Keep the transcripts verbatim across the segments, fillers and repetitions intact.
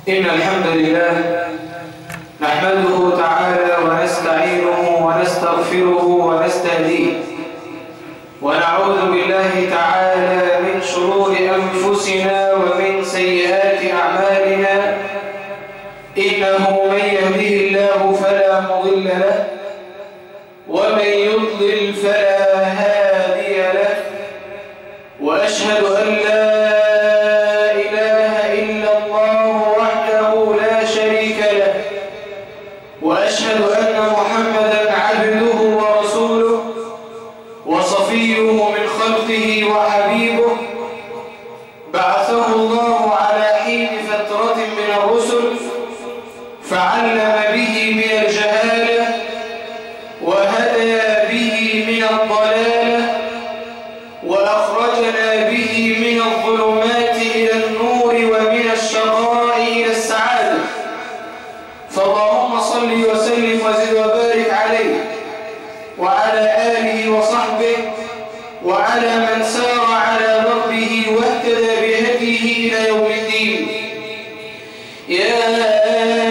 إن الحمد لله نحمده تعالى ونستعينه ونستغفره ونستهديه ونعوذ بالله تعالى من شرور أنفسنا ومن سيئات أعمالنا. إنه من يهده الله فلا مضل له ومن يضلل فلا هادي له، وأشهد أن لا إله إلا الله وحده لا شريك له، وأشهد أن محمدًا عبده ورسوله وصفيه من خلقه وحبيبه، بعثه الله على حين فترة من الرسل فعلم به من الجهالة وهدى به من الضلالة وأخرجنا به من الظلمات إلى النور ومن الشقاء إلى السعادة. فاللهم صل وسلم وزد وبارك عليه وعلى آله وصحبه وعلى من سار على دربه واهتدى بهديه إلى يوم الدين. يا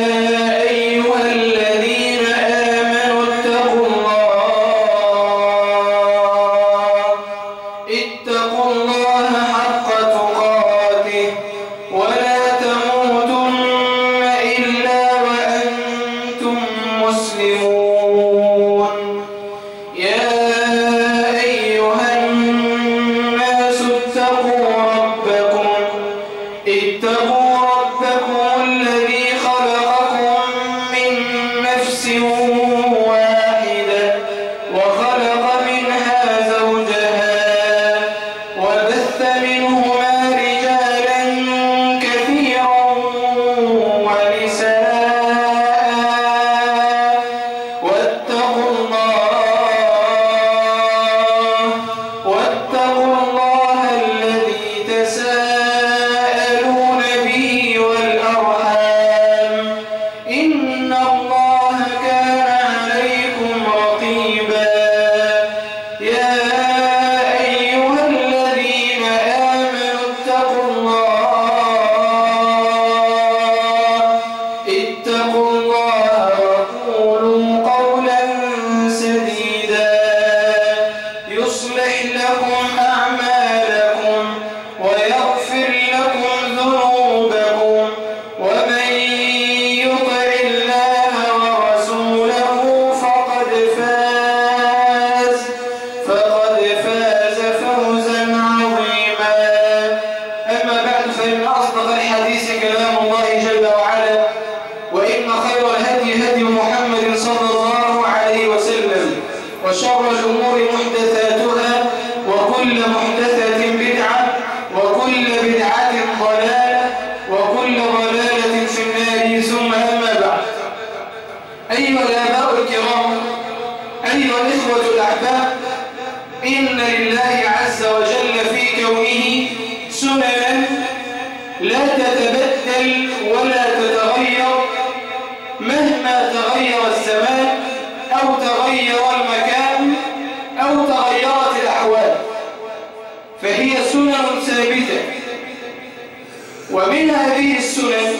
ومن هذه السنن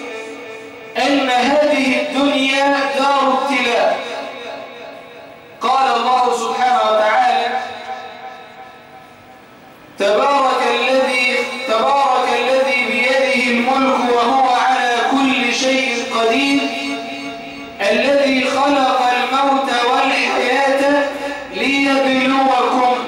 أن هذه الدنيا دار ابتلاء. قال الله سبحانه وتعالى: تبارك الذي تبارك الذي بيده الملك وهو على كل شيء قدير، الذي خلق الموت والحياة ليبلوكم.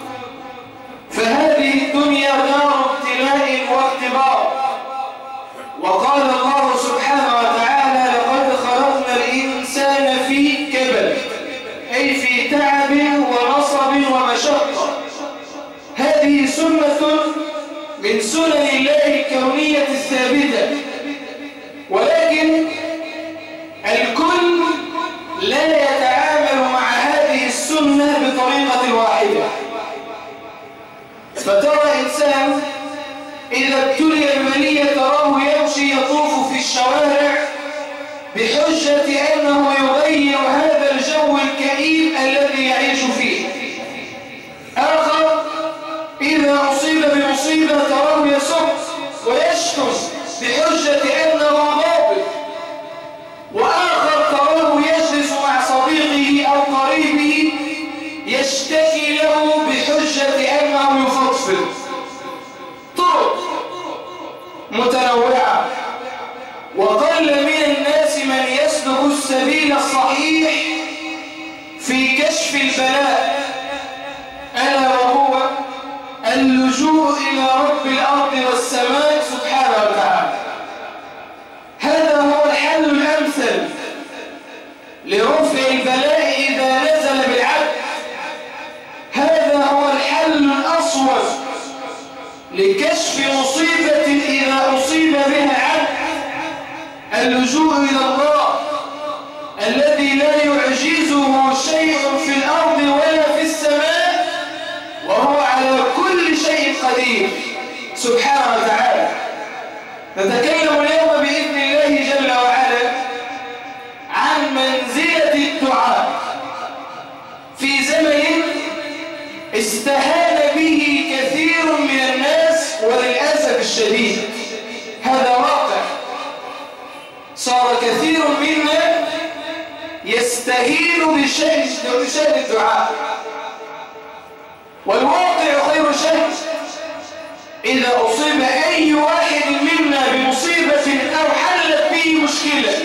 فهذه الدنيا دار ابتلاء واختبار. وقال الله سبحانه وتعالى: لقد خلقنا الإنسان في كبد، أي في تعب ونصب ومشقة. هذه سنة من سنن الله الكونية الثابتة، ولكن الكل لا يتعامل مع هذه السنة بطريقة واحدة. فترى إنسان إذا ابتلي ببلية تراه يمشي يطوف في الشوارع بحجة أنه يغير هذا الجو الكئيب الذي يعيش فيه. آخر إذا أصيب بمصيبة تراه يصب ويشتم بحجة أنه ضابط، وآخر تراه يجلس مع صديقه أو قريبه يشتكي له بحجة أنه يفضفض. طرق متنوعة، وقل من الناس من يسلك السبيل الصحيح في كشف البلاء، ألا وهو اللجوء إلى رب الأرض والسماء سبحانه وتعالى. هذا هو الحل الأمثل لرفع البلاء إذا نزل بالعبد. هذا هو الحل الأصوب لكشف مصيبة إذا أصيب بها عبد، اللجوء إلى الله الذي لا يعجزه شيء في الأرض ولا في السماء، وهو على كل شيء قدير سبحانه وتعالى. نتكلم اليوم بإذن الله جل وعلا عن منزلة الدعاء في زمن استهان به كثير من الناس، وللأسف الشديد هذا واقع. صار كثير منا يستهين بشأن الدعاء، والواقع خير شيء. إذا أصيب أي واحد منا بمصيبة أو حلت به مشكلة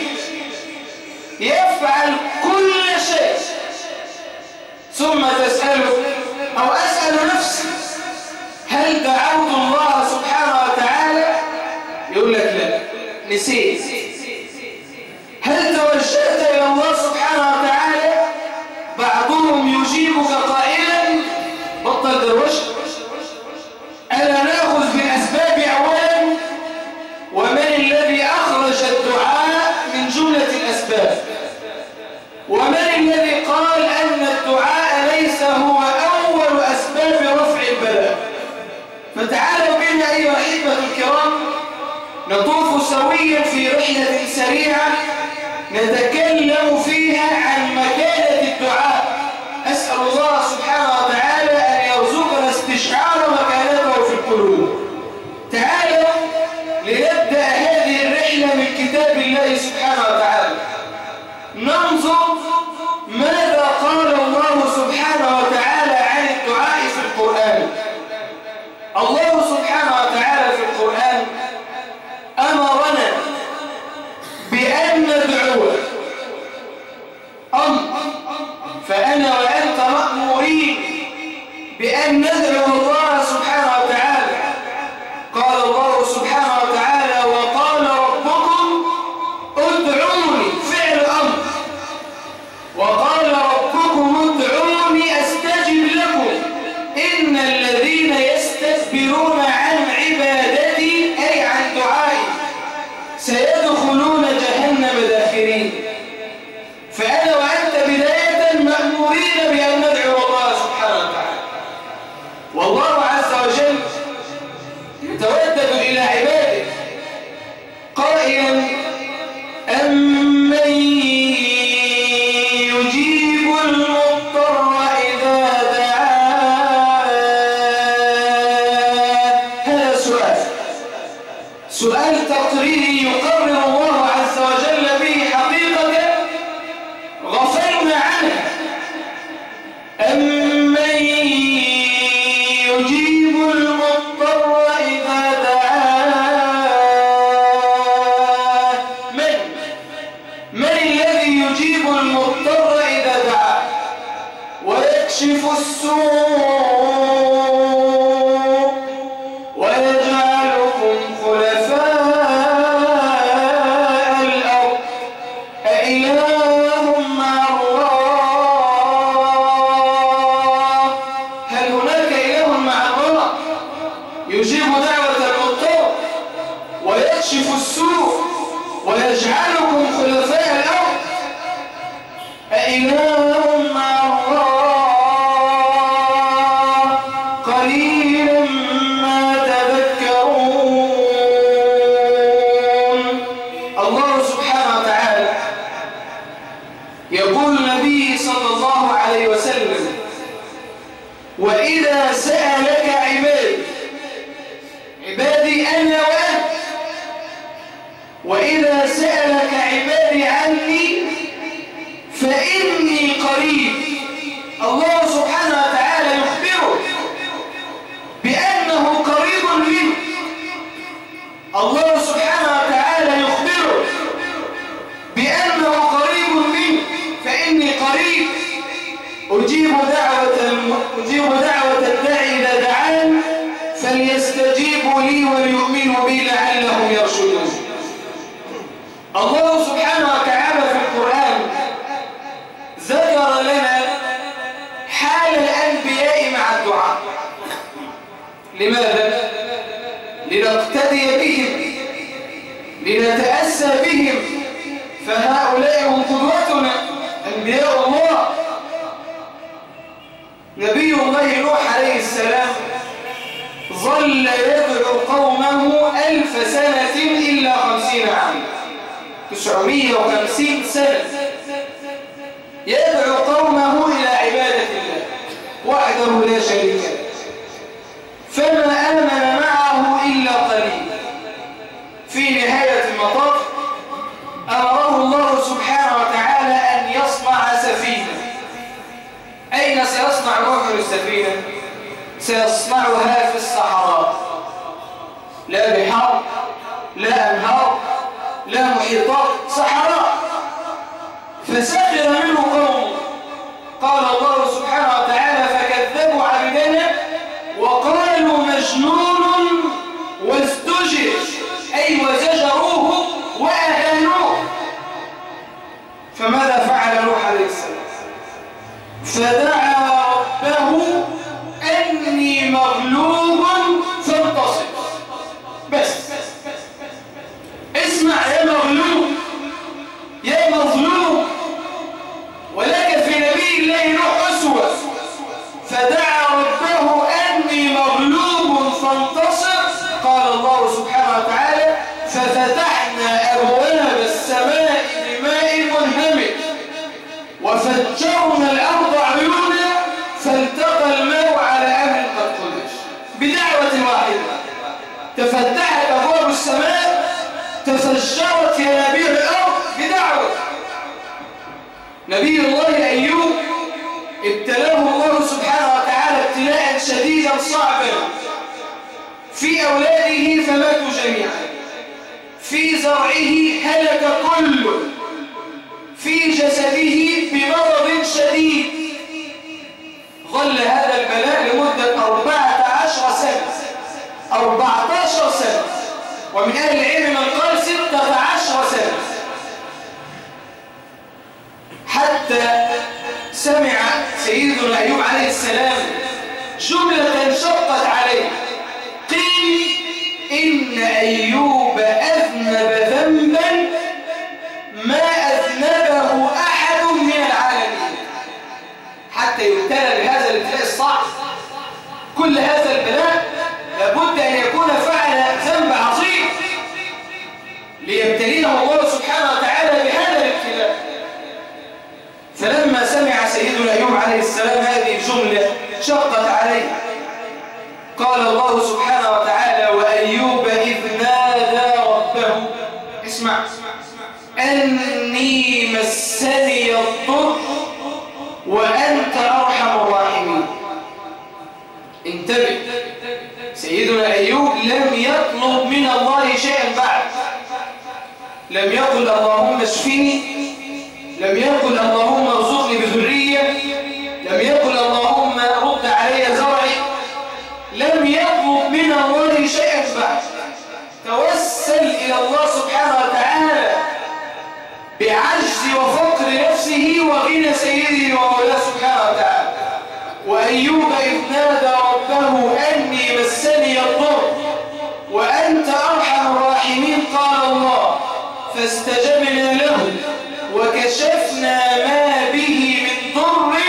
يفعل كل شيء، ثم تسأله أو أسأل نفسي هل دعوت الله سبحانه وتعالى؟ يقول لك لا، نسيت. هل توجهت إلى الله سبحانه وتعالى؟ بعضهم يجيبك قائلا بطل دروشه. ألا نأخذ بالأسباب أولا؟ ومن الذي أخرج الدعاء من جملة الأسباب؟ ومن الذي قال أن الدعاء ليس هو أول أسباب رفع البلاء؟ فتعالوا بنا أيها الأحبة الكرام نطوف سويا في رحلة سريعة نتكلم فيها عن مكانة الدعاء. أسأل الله سبحانه وتعالى أن يرزقنا استشعار مكانته في القلوب. تعالوا لنبدأ هذه الرحلة من كتاب الله سبحانه وتعالى، ننظر ماذا قال الله سبحانه وتعالى عن الدعاء في القرآن. الله سبحانه وتعالى في القرآن أمرنا بأن ندعوه أمر، فأنا وأنت مأمورين بأن ندعو الله سبحانه وتعالى. قال الله سبحانه وتعالى وقال ربكم ادعوني، فعل أمر. وقال ربكم ادعوني أستجب لكم إن الذين يستكبرون عن عبادتي أي عن دعائي سيدخلون جهنم داخرين. فأنا وأنت بداية مأمورين بأن ندعو الله سبحانه وتعالى. والله عز وجل يتودد إلى عباده قائلا أمن يجيب المضطر إذا دعاه. هذا سؤال سؤال تقريري يقرر الله عز وجل به حقيقة غفلنا عنها. أمن يجيب المضطر إذا دعاه. من من الذي يجيب المضطر إذا دعاه ويكشف السوء ويجعلكم خلفاء الأرض أإله مع الله؟ هل هناك إله مع الله يجيب دعوة المضطر ويكشف السوء ويجعلكم خلفاء الأرض؟ أإله مع الله؟ قليلا ما تذكرون. الله سبحانه وتعالى يقول النبي صلى الله عليه وسلم وإذا سألك عبادي عبادي أنا وأنت فإني قريب. الله سبحانه وتعالى يخبره بأنه قريب منه. الله سبحانه وتعالى يخبره بأنه قريب منه. فإني قريب أجيب دعوة أجيب دعوة الداعي إذا دعان فليستجيبوا لي وليؤمنوا بي لعلهم يرشدون. الله سبحانه وتعالى في القرآن ذكر لنا حال الأنبياء مع الدعاء. لماذا؟ لنقتدي بهم، لنتأسى بهم، فهؤلاء هم قدوتنا أنبياء الله. نبي الله نوح عليه السلام ظل يدعو قومه ألف سنة إلا خمسين عاما، تسعمائة وخمسين سنة يدعو قومه إلى عبادة الله وحده لا شريك له، فما آمن معه إلا قليل. في نهاية المطاف أمره الله سبحانه وتعالى أن يصنع سفينة. أين سيصنع نوح السفينة؟ سيصنعها في الصحراء، لا بحار، لا أنهار، لا محيطات، صحراء. فسخر منه قوم. قال الله سبحانه وتعالى فكذبوا عبدنا وقالوا مجنون وازدجر، أي وزجروه وأهانوه. فماذا فعل نوح عليه السلام؟ فدعا ربه أني مغلوب فانتصر. بس اسمع يا مغلوب يا مظلوم، ولك في نبي الله نوح أسوة. فدعا ربه أني مغلوب فانتصر. قال الله سبحانه وتعالى ففتحنا أبواب السماء بماء منهمر وفجرنا الأرض عيونا فالتقى الماء على أمر قد قدر. بدعوة واحدة تفتحت أبواب السماء، تفجرت ينابيع الأرض بدعوة. نبي الله أيوب ابتلاه الله سبحانه وتعالى ابتلاء شديدا صعبا. في أولاده فماتوا جميعا، في زرعه هلك كله، في جسده بمرض شديد. ظل هذا البلاء لمدة أربعة عشر سنة، أربعة عشر سنة، ومن أهل العلم من قال ستة عشر سنة، حتى سمع سيدنا أيوب عليه السلام جملة شقت عليه. قيل إن أيوب أذنب ذنبا ما أذنبه أحد من العالمين. حتى يبتلى بهذا الابتلاء الصعب، كل هذا البلاء لابد أن يكون فعل ذنب عظيم ليبتليه الله سبحانه وتعالى بهذا الابتلاء. فلما سمع سيدنا أيوب عليه السلام هذه الجملة شقت عليه. قال الله سبحانه وتعالى وأيوب إذ نادى ربه، اسمع، أني مسني الضر وأنت أرحم الراحمين. انتبه، سيدنا أيوب لم يطلب من الله شيئا بعد. لم يقل اللهم اشفني، لم يقل اللهم ارزقني بذرية، لم يقل اللهم رد علي زرعي. لم يطلب من الله شيئا بعد. توسل إلى الله سبحانه وتعالى بعجز وفقر نفسه وغنى سيده ومولاه سبحانه وتعالى. وأيوب إذ نادى ربه أني مسني الضر وأنت أرحم الراحمين. قال الله فاستجبنا له وكشفنا ما به من ضر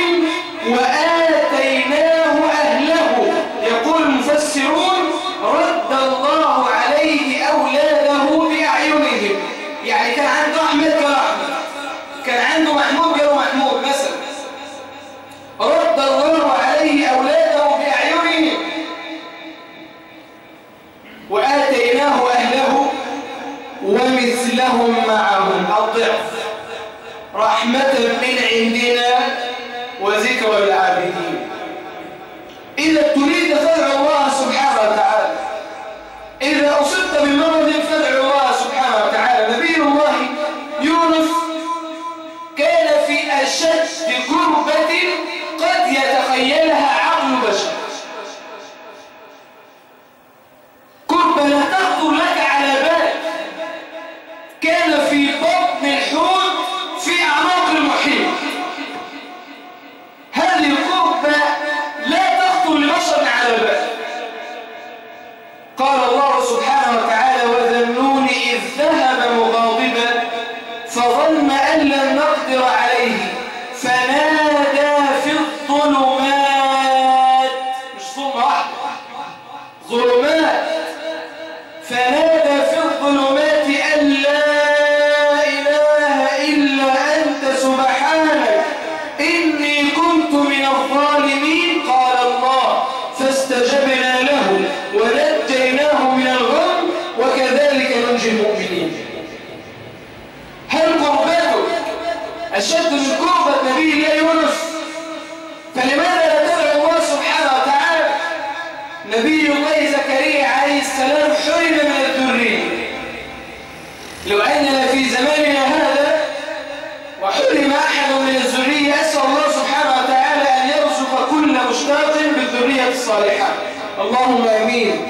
وآتيناه أهله. يقول المفسرون رد الله عليه أولاده بأعينهم. يعني كان عنده أحمد كأحمد، كان عنده محمود كمحمود مثلا، رد الله عليه أولاده بأعينهم وآتيناه أهله ومثلهم معهم الضعف. رحمة من عندنا وذكرى للعابدين. إذا تريد فادع الله سبحانه وتعالى، إذا أصبت بمرض فادع الله سبحانه وتعالى. نبي الله يونس كان في أشد كربة قد يتخيلها عقل بشر، كربة لا تخطر لك على بال، كان في بطن الحوت في أعماق المحيط. هذه الكربة لا تخطر لبشر على بال. قال الله سبحانه وتعالى: وذنون إذ ذهب مغاضبا فظن أن لن نقدر عليه فنادى في الظلمات، مش ظلمة واحدة، ظلمات، فنادى في الظلمات أن لا إله إلا أنت سبحانك إني كنت من الظالمين. قال الله: فاستجبنا له ونجيناه من الغم وكذلك ننجي المؤمنين. هل كربته أشد من كربة نبي الله يونس؟ فلماذا لا تدعو الله سبحانه وتعالى؟ نبي الله زكريا عليه السلام حرم من الذرية. لو أننا في زماننا هذا وحرم أحد من الذرية، أسأل الله سبحانه وتعالى أن يرزق كل مشتاق بالذرية الصالحة، اللهم آمين.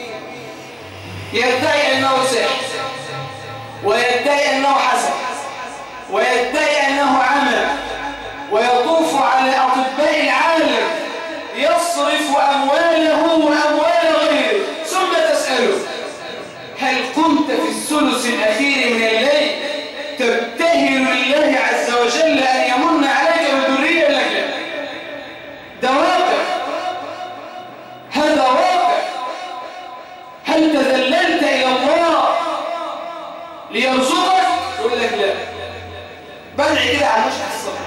يدعي أنه سحر، ويدعي أنه حسد، ويدعي أنه عمل، ويطوف على أطباء العالم يصرف أمواله وأموال غيره، ثم تسأله: هل كنت في الثلث الأخير من الليل تبتهل لله عز وجل أن يمن عليك بذرية؟ لك لا، ده واقع، هذا واقع. هل تذللت إلى الله ليرزقك؟ يقول لك لا، بدعي كده على مشهد الصبح،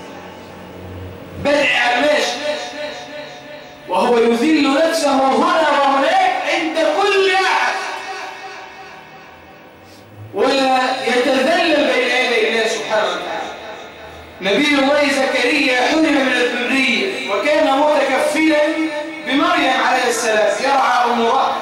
بدعي على ماشي، وهو يذل نفسه هنا وهناك عند كل أحد، ولا يتذلل بين يدي الله سبحانه وتعالى. نبي الله زكريا حرم من الذرية، وكان متكفلا بمريم عليه السلام يرعى أمورها.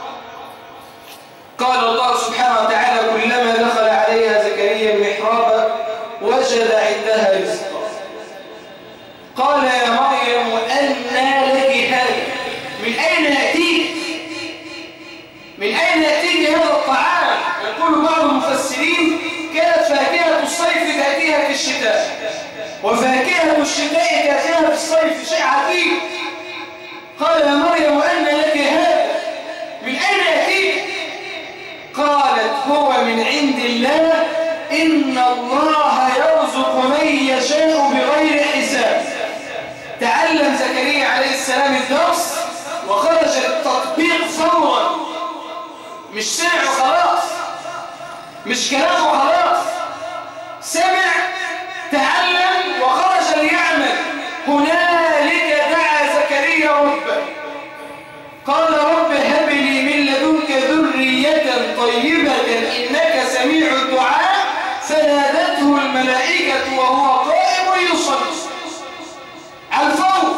قال الله سبحانه وتعالى: كلما دخل عليها زكريا المحراب وجد عندها رزقا قال يا مريم أنى لك هذا؟ من أين يأتيك؟ من أين يأتيك هذا الطعام؟ يقول بعض المفسرين: كانت فاكهة الصيف تأتيها في الشتاء، وفاكهة الشتاء تأتيها في الصيف، شيء عجيب. قال يا مريم أنى لك هذا؟ من أين يأتيك؟ قالت: هو من عند الله، إن الله يرزق من يشاء بغير حساب. تعلم زكريا عليه السلام الدرس وخرج التطبيق فورا، مش سمع خلاص، مش كلامه خلاص، سمع، تعلم وخرج ليعمل. هنالك دعا زكريا ربه، قال: رب هب لي من لدنك ذرية طيبة إنك سميع الدعاء. فنادته الملائكة وهو قائم يصلي على الفور،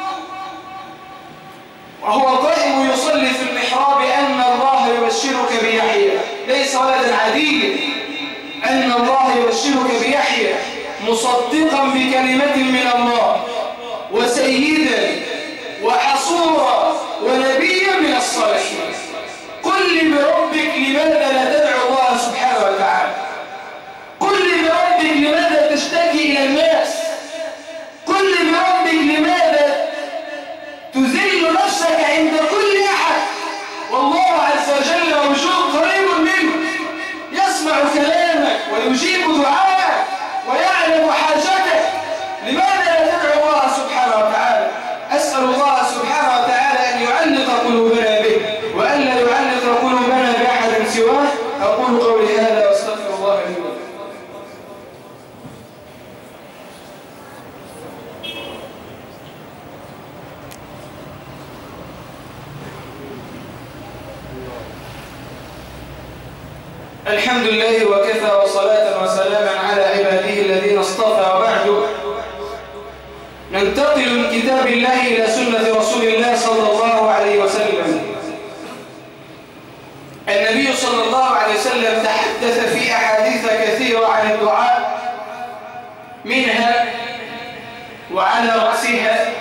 وهو قائم يصلي في المحراب أن الله يبشرك بيحيى، ليس ولدا عاديا، أن الله يبشرك بيحيى مصدقا بكلمة من الله وسيدا وحصورا ونبيا من الصالحين. قل بربك لماذا لا تدعو الله سبحانه وتعالى؟ قل بربك لماذا تشتكي إلى الناس؟ قل بربك لماذا تذل نفسك عند كل أحد؟ والله عز وجل موجود قريب منه، يسمع كلامك ويجيب دعاءك ويعلم حاجتك. لماذا لا تدعو الله سبحانه وتعالى؟ أسأل الله سبحانه وتعالى أن يعلق قلوبنا به الحمد لله وكفى وصلاة وسلاما على عباده الذين اصطفى وبعد. ننتقل من كتاب الله إلى سنة رسول الله صلى الله عليه وسلم. النبي صلى الله عليه وسلم تحدث في أحاديث كثيرة عن الدعاء، منها وعلى رأسها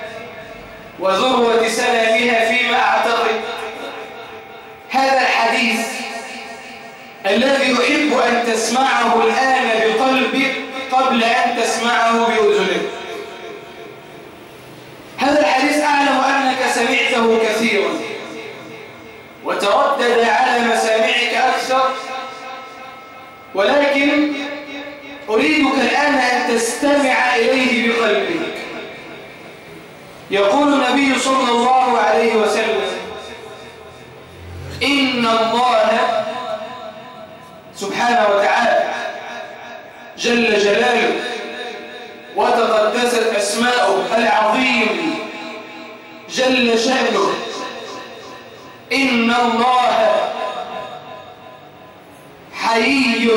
وذروة سلامها فيما أعتقد هذا الحديث الذي يحب أن تسمعه الآن بقلبك قبل أن تسمعه بأذنك. هذا الحديث أعلم أنك سمعته كثيرا وتردد على مسامعك أكثر، ولكن أريدك الآن أن تستمع إليه بقلبك. يقول النبي صلى الله عليه وسلم: إن الله سبحانه وتعالى جل جلاله وتقدست أسماؤه العظيم جل شأنه، إن الله حي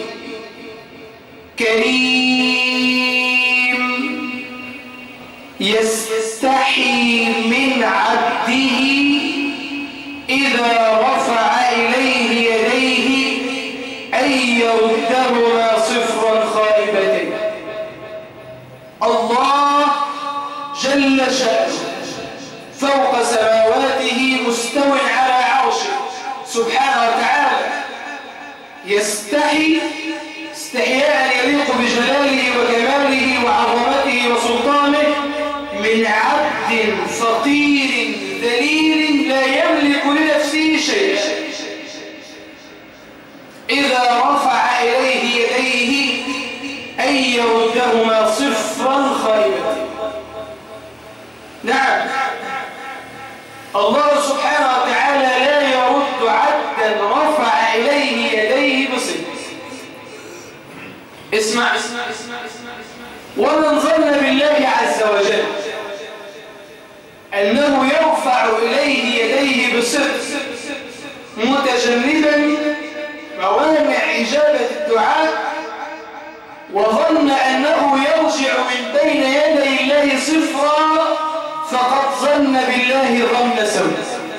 كريم يستحي من عبده إذا رفع إليه يديه أن يردهما صفرا خائبتين. الله جل شأنه فوق سماواته مستو على عرشه سبحانه وتعالى، يستحي استحياء يليق بجلاله وجماله وعظمته وسلطانه من عبد فقير ذليل لا يملك لنفسه شيئا إذا رفع إليه يديه أن يردهما صفرا خائبتين. نعم، الله سبحانه وتعالى لا يرد عبدا رفع إليه يديه بصفر. اسمع، ومن ظن بالله عز وجل أنه يرفع إليه يديه بصدق متجنبا موانع إجابة الدعاء، وظن أنه يرجع من بين يدي الله صفرا، فقد ظن بالله ظن سوء.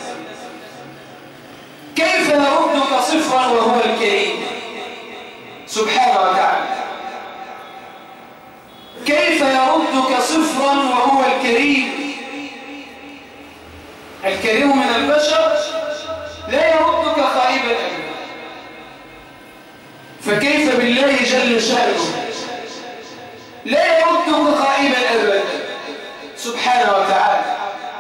كيف يردك صفرا وهو الكريم سبحانه وتعالى؟ كيف يردك صفرا وهو الكريم؟ الكريم من البشر لا يردك خائبا أبدا، فكيف بالله جل شأنه لا يردك خائبا أبدا سبحانه وتعالى.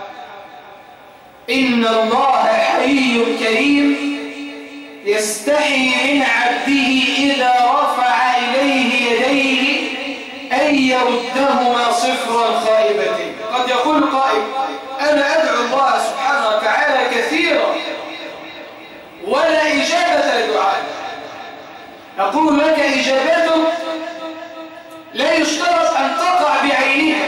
إن الله حي كريم يستحي من عبده إذا رفع إليه يديه أن يردهما صفرا خائبتين. قد يقول قائل: أنا أدعو الله سبحانه وتعالى كثيرا ولا إجابة لدعائي. أقول لك: إجابته لا يشترط أن تقع بعينها.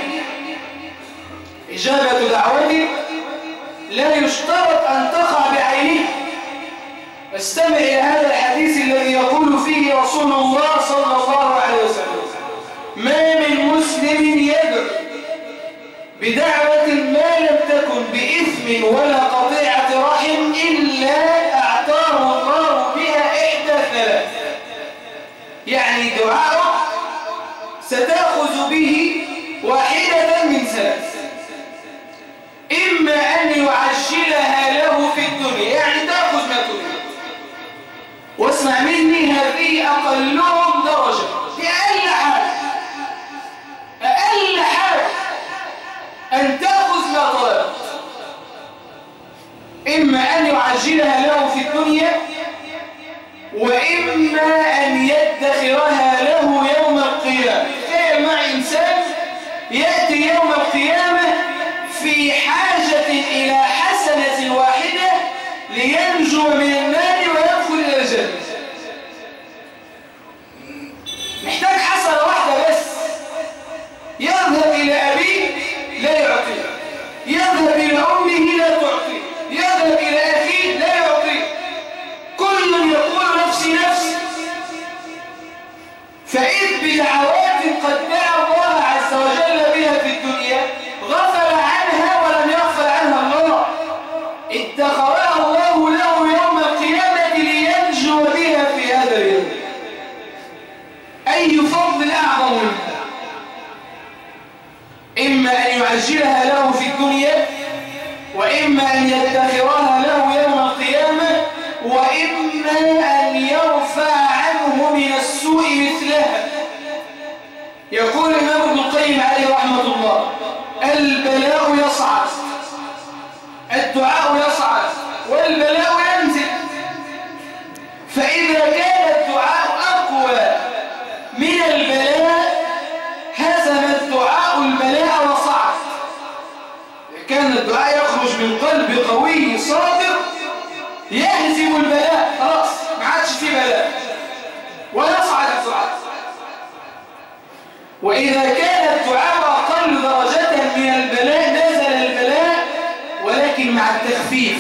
إجابة دعوتي لا يشترط أن تقع بعينها. استمع إلى هذا الحديث الذي يقول فيه رسول الله صلى الله عليه وسلم: ما من مسلم يدعو بدعوة ما لم تكن بإثم ولا قطيعة رحم إلا أعطاه الله بها إحدى ثلاث. يعني دعاءه ستأخذ به واحدة من ثلاث: إما أن يعجلها له في الدنيا، يعني تأخذ ما تريد. واسمع مني، هذه أقلهم درجة، في أقل حاجة أقل حاجة أن تأخذ ما طلبت. إما أن يعجلها له في الدنيا، وإما أن يدخرها له يوم القيامة. تخيل مع إنسان يأتي يوم القيامة في حاجة إلى حسنة واحدة لينجو من النار ويدخل إلى الجنة. محتاج حسنة واحدة بس. يذهب إلى أبيه لا يعطيه، يذهب إلى أمه لا تعطيه، يذهب إلى أخيه لا يعطيه. كل يقول نفسي ادخرها الله له يوم القيامة لينجو بها في هذا اليوم. أي فضل أعظم منها؟ إما أن يعجلها له في الدنيا، وإما أن يدخرها له يوم القيامة، وإما أن يرفع عنه من السوء مثلها. يقول الإمام ابن القيم عليه رحمة الله: البلاء يصعد، الدعاء يصعد والبلاء ينزل. فإذا كان الدعاء أقوى من البلاء هزم الدعاء البلاء وصعد. كان الدعاء يخرج من قلب قوي صادق يهزم البلاء، خلاص ما عادش فيه بلاء ويصعد الدعاء. وإذا كان الدعاء أقل درجة من البلاء نزل البلاء ولكن مع التخفيف.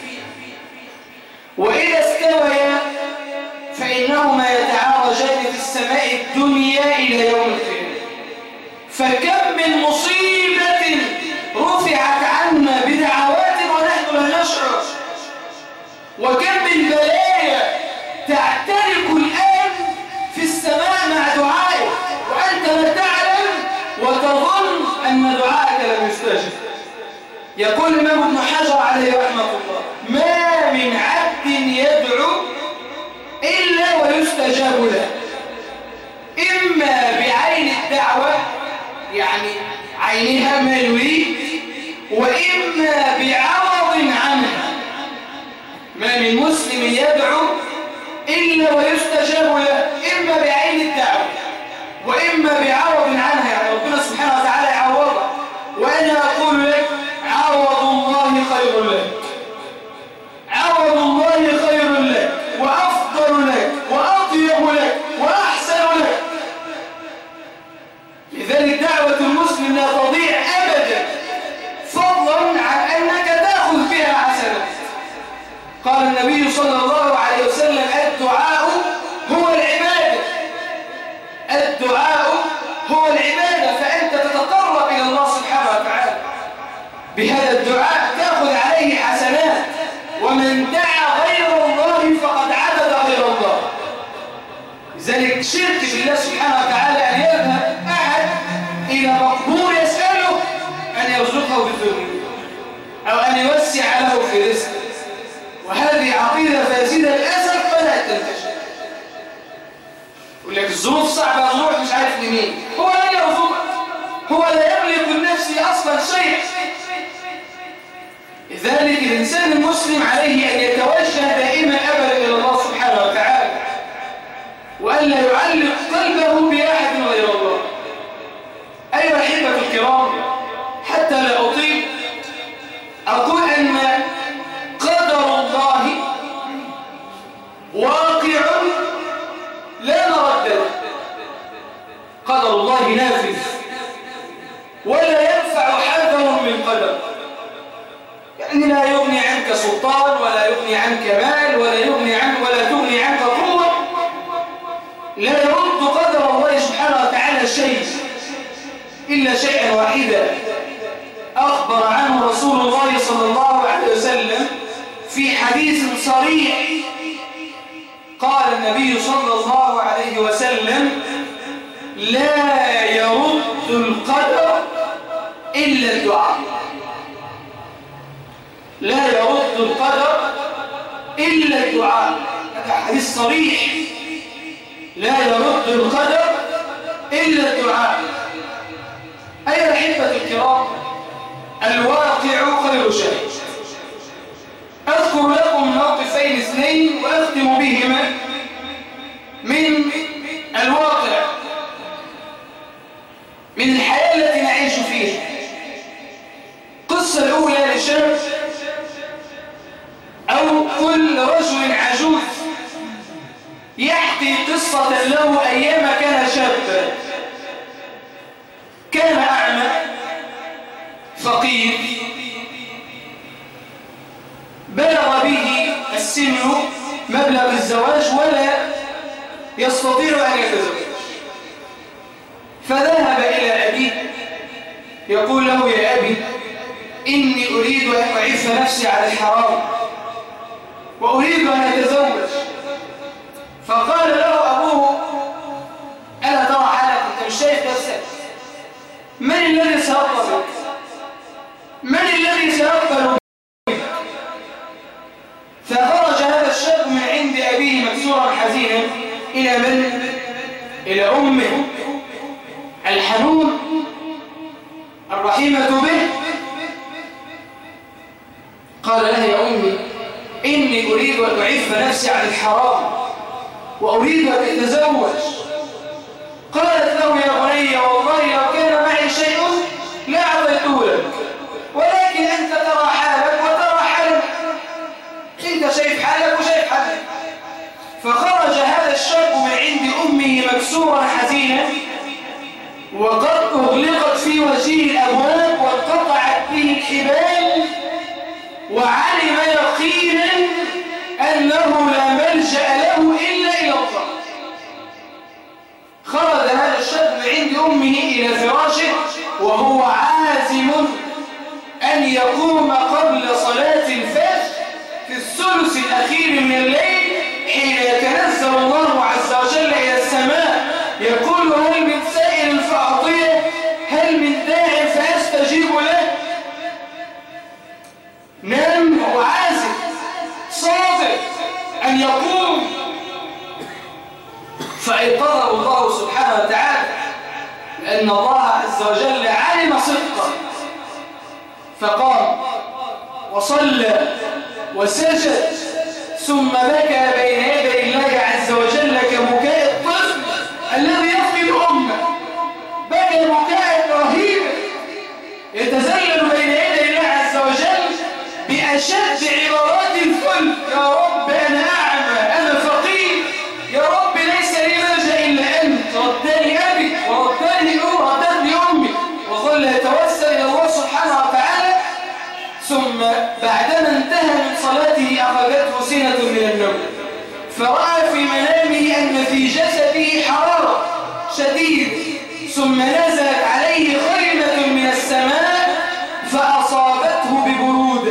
وإذا استويا فإنهما يتعارجان في السماء الدنيا إلى يوم القيامة. فكم من مصيبة رفعت عنا بدعوات ونحن لا نشعر، وكم من بلايا تعترك الآن في السماء مع دعائك وأنت لا تعلم وتظن أن دعائك لم يستجب. يقول الإمام ابن حجر عليه رحمة الله: ما من عبد يدعو إلا ويستجاب له، إما بعين الدعوة يعني عينها ما يريد، وإما بعوض عنها. ما من مسلم يدعو إلا ويستجاب له، إما بعين الدعوة وإما بعوض عنها، يعني ربنا سبحانه وتعالى يعوضها. وأنا أقول لك: عوض الله خير لك، عوض الله خير لك وأفضل لك وأطيب لك وأحسن لك. لذلك دعوة المسلم لا تضيع أبدا، فضلا عن أنك تأخذ بها حسنات. قال النبي صلى الله عليه وسلم: الدعاء هو العبادة، الدعاء هو العبادة. فأنت تتقرب إلى الله سبحانه وتعالى بهذا الدعاء، تأخذ عليه حسنات. ومن دعا غير الله فقد عبد غير الله. لذلك شرك بالله سبحانه وتعالى أن يذهب أحد إلى مقبور يسأله أن يرزقه بالذنوب أو أن يوسع له في رزقه. وهذه عقيدة فاسدة للأسف بدأت تنتشر. يقول لك الظروف صعبة، الظروف مش عارف لمين. هو لا يرزقك، هو لا يملك لنفسه أصلا شيء. لذلك الإنسان المسلم عليه أن يتوجه دائما أبدا إلى الله سبحانه وتعالى، وأن لا يعلق قلبه بأحد غير الله. أيها الأحبة الكرام، حتى لا أطيل أقول أن قدر الله واقع لا مرد له. قدر الله نافذ ولا ينفع حذر من قدر. يعني لا يغني عنك سلطان ولا يغني عنك مال ولا يغني عنك ولا تغني عنك قوة. لا يرد قدر الله سبحانه وتعالى شيء إلا شيئا واحدا أخبر عنه رسول الله صلى الله عليه وسلم في حديث صريح. قال النبي صلى الله عليه وسلم: لا يرد القدر إلا الدعاء. لا يرد القدر إلا الدعاء. هذا حديث صريح. لا يرد القدر إلا الدعاء. أيها الأحبة الكرام، الواقع خير شيء. أذكر لكم موقفين اثنين وأختم بهما من الواقع، من الحياة التي نعيش فيها. القصة الأولى لشاب أو كل رجل عجوز يحكي قصة له أيام كان شابا. كان أعمى فقير، بلغ به السن مبلغ الزواج ولا يستطيع أن يتزوج، فذهب إلى أبيه يقول له: يا أبي إني أريد أن أعف نفسي على الحرام وأريد أن أتزوج. فقال له أبوه ألا ترى حالك؟ أنت مش شايف نفسك؟ من الذي سيرضى بك؟ من الذي سيقبل بك؟ فخرج هذا الشاب من عند أبيه مكسورا حزينا إلى من؟ إلى أمه الحنون الرحيمة به. قال لها يا أمي إني أريد أن أعف نفسي عن الحرام وأريد أن أتزوج. قالت له يا بني والله لو كان معي شيء لا أعطيته لك، ولكن أنت ترى حالك وترى حالك، أنت شايف حالك وشايف حالك. فخرج هذا الشاب من عند أمه مكسورا حزينا وقد أغلقت في وجهه الأبواب وانقطعت به الحبال، وعلم يقينا أنه لا ملجأ له إلا إلى الله. خرج هذا الشاب من عند أمه إلى فراشه وهو عازم أن يقوم قبل صلاة الفجر في الثلث الأخير من الليل حين يتنزل الله عز وجل إلى السماء يقول هل من سائل فأعطيه، هل من داع فأستجيب له. نام وعازم صادق أن يقوم. فأيقظه الله سبحانه وتعالى لأن الله عز وجل علم صدقه، فقام وصلى وسجد ثم بكى بين يدي الله عز وجل كبكاء الطفل الذي يفقد أمه. بكى بكاء رهيبا يتزلل بين يدي الله عز وجل بأشد عبارات الكل: يا رب أنا أعمى، أنا فقير، يا رب ليس لي ملجأ إلا أنت، ردني أبي وردني ردتني أمي. وظل يتوسل إلى الله سبحانه وتعالى. ثم بعدما انتهى من صلاته أخذته سنة من النوم، فرأى في منامه أن في جسده حرارة شديدة، ثم نزلت عليه خيمة من السماء فأصابته ببرودة،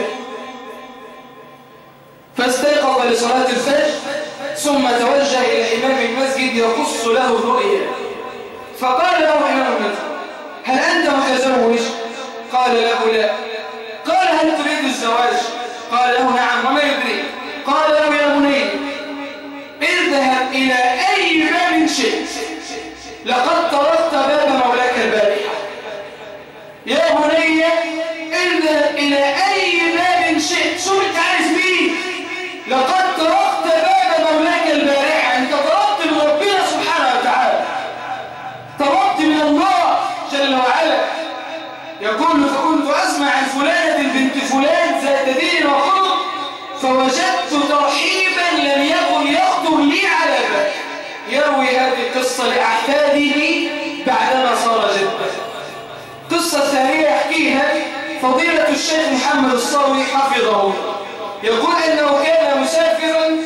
فاستيقظ لصلاة الفجر ثم توجه إلى إمام المسجد يقص له الرؤيا. فقال له إمام المسجد: هل أنت متزوج؟ قال له لا. قال: هل تريد الزواج؟ قال له نعم. وما يدريك؟ قال له يا بني اذهب إلى أي باب شئت، لقد طرقت باب مولاك البارحة. يا بني اذهب إلى أي باب شئت، شو انت عايز مين؟ لقد طرقت باب مولاك البارحة. انت طرقت من ربنا سبحانه وتعالى، طرقت من الله جل وعلا. يقول: فكنت أسمع عن فلانة بنت فلان ذات دين وخلق، فوجدت ترحيبا لم يكن يخطر لي على بال. يروي هذه القصة لأحفاده بعدما صار جدا. قصة ثانية يحكيها فضيلة الشيخ محمد الصاوي حفظه الله، يقول أنه كان مسافرا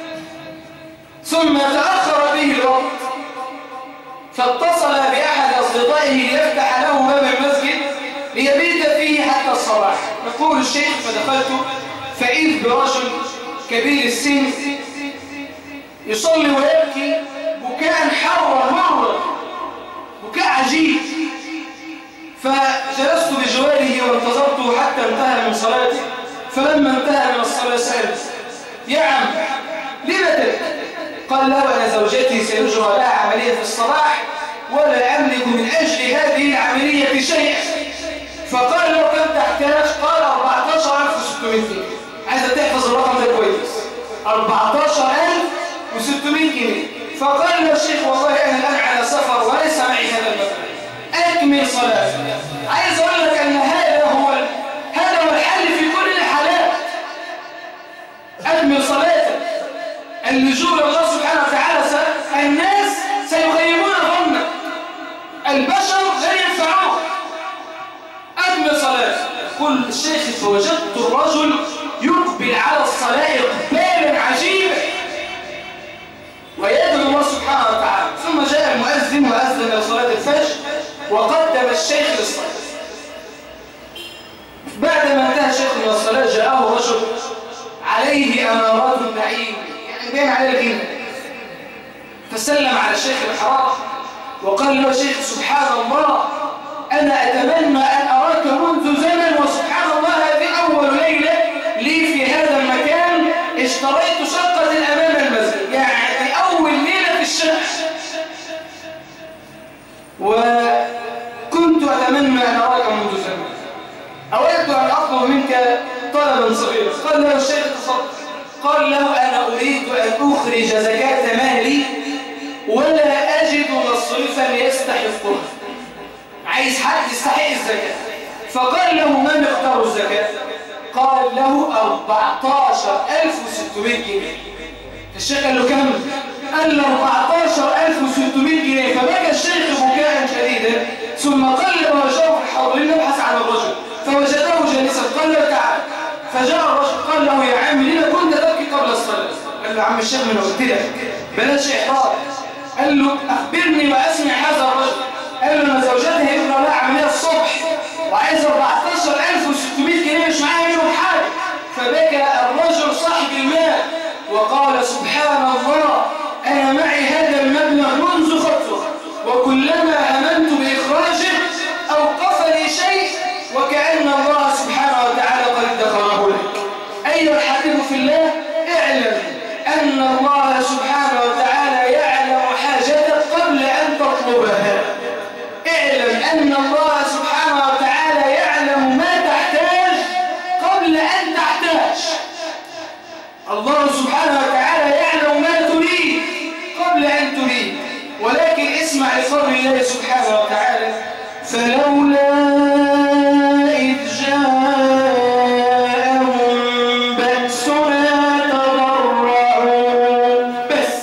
ثم تأخر به الوقت، فاتصل بأحد أصدقائه ليفتح له باب المسجد ليبيت فيه حتى الصباح. يقول الشيخ: فدخلت فإذ برجل كبير السن يصلي ويبكي بكاء حرا مرا، بكاء عجيب. فجلست بجواره وانتظرته حتى انتهى من صلاته. فلما انتهى من الصلاة سألت: يا عم لم تبكي؟ قال له: أنا زوجتي سيجرى لها عملية في الصباح ولا أملك من أجل هذه العملية شيئا. فقال له: كم تحتاج؟ قال: أربعة عشر ألف وستمائة جنيه. عايزة تحفظ الرقم ده كويس، أربعة عشر ألف وستمائة جنيه. فقال له الشيخ: والله أنا الآن على سفر وليس معي هذا المبلغ، أكمل صلاة. عايز أقول لك أن هذا هو هذا هو الحل في كل الحالات. أكمل صلاتك. اللجوء لله سبحانه وتعالى. الناس سيغيبون ظنك، البشر لا ينفعون. أكمل صلاتك. يقول الشيخ: فوجدت الرجل يقبل على الصلاة إقبالا عجيبا ويدعو الله سبحانه وتعالى. ثم جاء المؤذن وأذن لصلاة الفجر وقدم الشيخ للصلاة. بعد عليه أمارات النعيم، يعني باين عليه الغنى. فسلم على الشيخ الحرام وقال له: شيخ سبحان الله، أنا أتمنى أن أراك منذ زمن، وسبحان الله هذه أول ليلة لي في هذا المكان، اشتريت شقة أمام المسجد، يعني أول ليلة في الشقة، وكنت أتمنى أن أراك منذ زمن، أود أن أطلب منك طلبا صغيرا. قال له الشيخ: تفضل. قال له: أنا أريد أن أخرج زكاة مالي ولا أجد مصرفا يستحقه، عايز حد يستحق الزكاة. فقال له: ما مقدار الزكاة؟ قال له: أربعة عشر ألف وستمائة جنيه. الشيخ قال له: كم؟ قال له: أربعة عشر ألف وستمائة جنيه. فبكى الشيخ بكاء شديدا، ثم قلب وجهه في الحاضرين يبحث عن الرجل، فوجده جالسا. قال له: تعال. فجاء الرجل قال له: يا عم، لما كنت تبكي قبل الصلاة؟ قال له: عم الشيخ، من قلت لك بلاش إحراج. قال له: أخبرني وأسمع هذا الرجل. قال له: أنا زوجته ابن لها عملية الصبح وعايز أربعة عشر ألف وستمائة جنيه، مش معايا منهم حاجة. فبكى الرجل صاحب المال وقال: سبحان الله، أنا معي هذا المبلغ منذ خطوة، وكلما هممت بإخراجه أوقفني شيء، وكأن الله سبحانه وتعالى قد ادخره لك. أيها الحبيب في الله، اعلم أن الله سبحانه وتعالى يعلم حاجتك قبل أن تطلبها. اعلم أن الله سبحانه وتعالى يعلم ما تحتاج قبل أن تحتاج. الله سبحانه وتعالى يعلم ما تريد قبل أن تريد، ولكن اسمع لقول الله سبحانه وتعالى: فلولا إذ جاءهم بأسنا تضرعوا. بس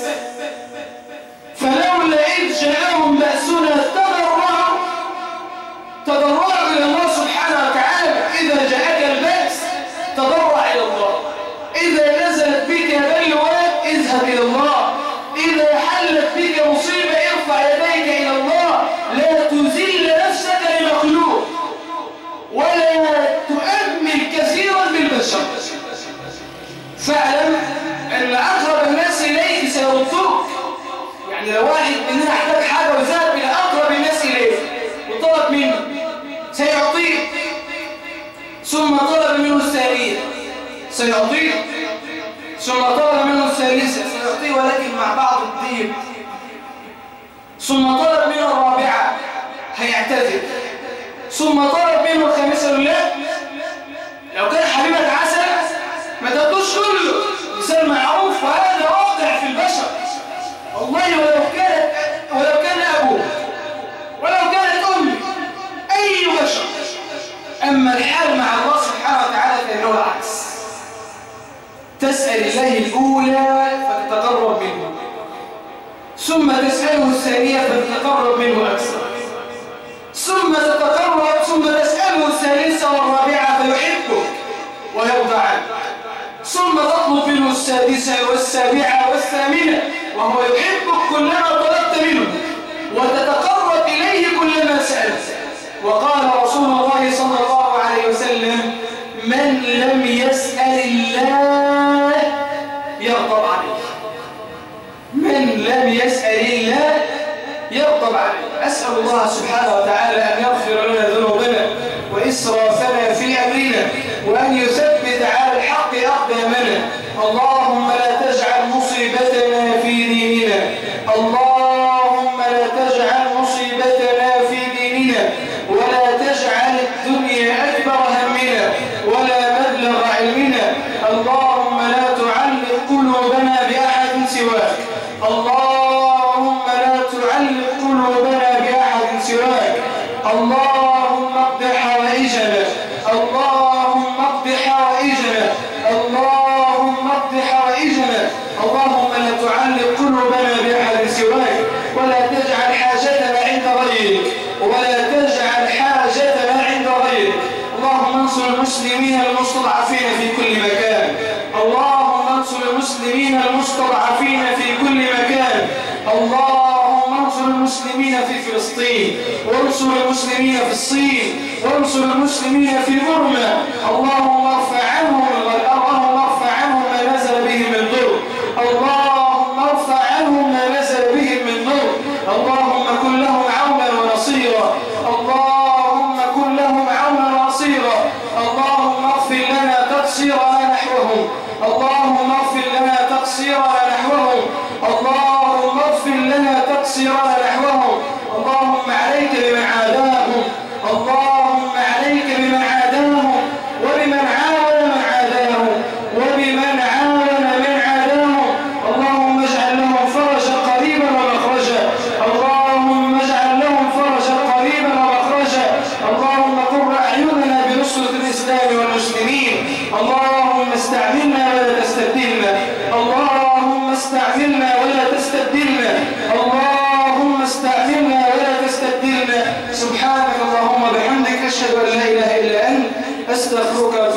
فلولا إذ جاءهم بأسنا تضرعوا، تضرعوا إلى الله سبحانه وتعالى. إذا جاءك البأس تضرع إلى الله، إذا نزلت بك بلوى اذهب إلى الله، إذا حلت بك مصيبة ارفع يديك إلى الله. لا تذل نفسك لمخلوق ولا تؤمل كثيرا بالبشر. فاعلم أن أقرب الناس إليك سيردوك. يعني لو واحد مننا احتاج حاجة وذهب إلى أقرب الناس إليه وطلب منه سيعطيه، ثم طلب منه الثانية سيعطيه، ثم طلب منه الثالثة سيعطيه ولكن مع بعض الطيب، ثم طلب منه الرابعة هيعتذر، ثم طلب منه الخامسة. لا، لو كان حبيبك عسل ما تاخدوش كله، مثال معروف، وهذا واقع في البشر. والله ولو كانت ولو كان أبوه ولو كانت أمي أي بشر، أما الحال مع الله سبحانه وتعالى فإنه العكس. تسأل الله الأولى فتتقرب منه، ثم تسأله الثانية فتتقرب منه أكثر، ثم تتقرب ثم تسأله الثالثة والرابعة فيحبك ويرضى عنك، ثم تطلب منه السادسة والسابعة والثامنة وهو يحبك كلما طلبت منه، وتتقرب إليه كلما سألت. وقال رسول الله صلى الله عليه وسلم: من لم يسأل الله يغضب عليه. من لم يسأل الله يغضب عليه. أسأل الله سبحانه وتعالى أن يغفر لنا ذنوبنا وإسرافنا في أمرنا، وأن يثبت على الحق أقدامنا. اللهم لا تجعل مصيبتنا في ديننا، اللهم لا تجعل مصيبتنا في ديننا، ولا تجعل الدنيا أكبر همنا ولا مبلغ علمنا. اللهم لا تعلق قلوبنا بأحد سواك، اللهم لا تعلق قلوبنا بأحد سواك. اللهم اقض حوائجنا، اللهم اقض حوائجنا، اللهم اقض حوائجنا. اللهم لا تعلق قلوبنا بأحد سواك، ولا تجعل حاجتنا عند غيرك، ولا تجعل حاجتنا عند غيرك. اللهم انصر المسلمين المستضعفين في كل مكان، اللهم انصر المسلمين المستضعفين في كل مكان. اللهم انصر المسلمين في فلسطين، وانصر المسلمين في الصين، وانصر المسلمين في بورما. اللهم ارفع عنهم اللهم ارفع عنهم تقصيرنا نحوهم، اللهم اغفر لنا تقصيرنا نحوهم. اللهم عليك بمن عاداهم، اللهم عليك بمن عاداهم وبمن عاون من عاداهم وبمن عاون من عاداهم. اللهم اجعل لهم فرجا قريبا ومخرجا، اللهم اجعل لهم فرجا قريبا ومخرجا. اللهم قر أعيننا بنصرة الإسلام والمسلمين. اللهم استعملنا ولا تستبدلنا، اللهم استعملنا ولا تستبدلنا، اللهم استعملنا ولا تستبدلنا. سبحانك اللهم وبحمدك، أشهد أن لا إله إلا أنت، أستغفرك.